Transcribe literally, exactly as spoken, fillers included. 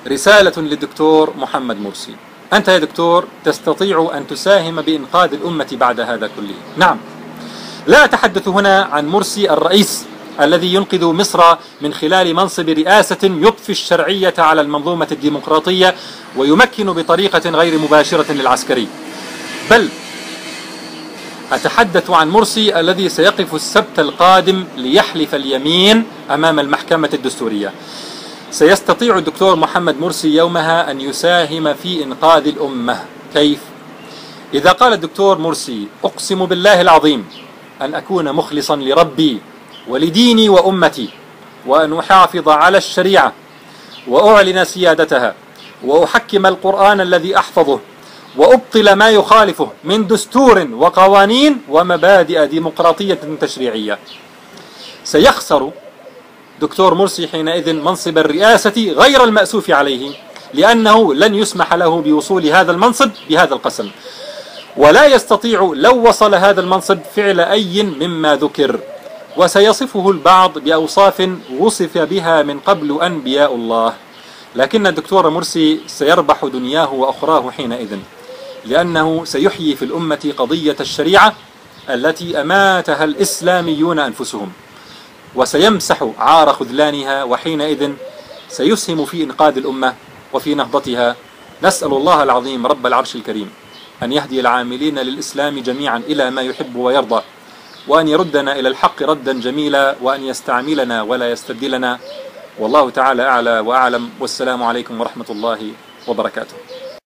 رسالة للدكتور محمد مرسي. أنت يا دكتور تستطيع أن تساهم بإنقاذ الأمة بعد هذا كله. نعم، لا أتحدث هنا عن مرسي الرئيس الذي ينقذ مصر من خلال منصب رئاسة يضفي الشرعية على المنظومة الديمقراطية ويمكن بطريقة غير مباشرة للعسكري، بل أتحدث عن مرسي الذي سيقف السبت القادم ليحلف اليمين أمام المحكمة الدستورية. سيستطيع الدكتور محمد مرسي يومها أن يساهم في إنقاذ الأمة. كيف؟ إذا قال الدكتور مرسي: أقسم بالله العظيم أن أكون مخلصا لربي ولديني وأمتي، وأن أحافظ على الشريعة وأعلن سيادتها، وأحكم القرآن الذي أحفظه، وأبطل ما يخالفه من دستور وقوانين ومبادئ ديمقراطية تشريعية، سيخسر دكتور مرسي حينئذ منصب الرئاسة غير المأسوف عليه، لأنه لن يسمح له بوصول هذا المنصب بهذا القسم، ولا يستطيع لو وصل هذا المنصب فعل أي مما ذكر، وسيصفه البعض بأوصاف وصف بها من قبل أنبياء الله. لكن الدكتور مرسي سيربح دنياه وأخراه حينئذ، لأنه سيحيي في الأمة قضية الشريعة التي أماتها الإسلاميون أنفسهم، وسيمسح عار خذلانها، وحينئذ سيسهم في إنقاذ الأمة وفي نهضتها. نسأل الله العظيم رب العرش الكريم أن يهدي العاملين للإسلام جميعا إلى ما يحب ويرضى، وأن يردنا إلى الحق ردا جميلا، وأن يستعملنا ولا يستبدلنا. والله تعالى أعلى وأعلم، والسلام عليكم ورحمة الله وبركاته.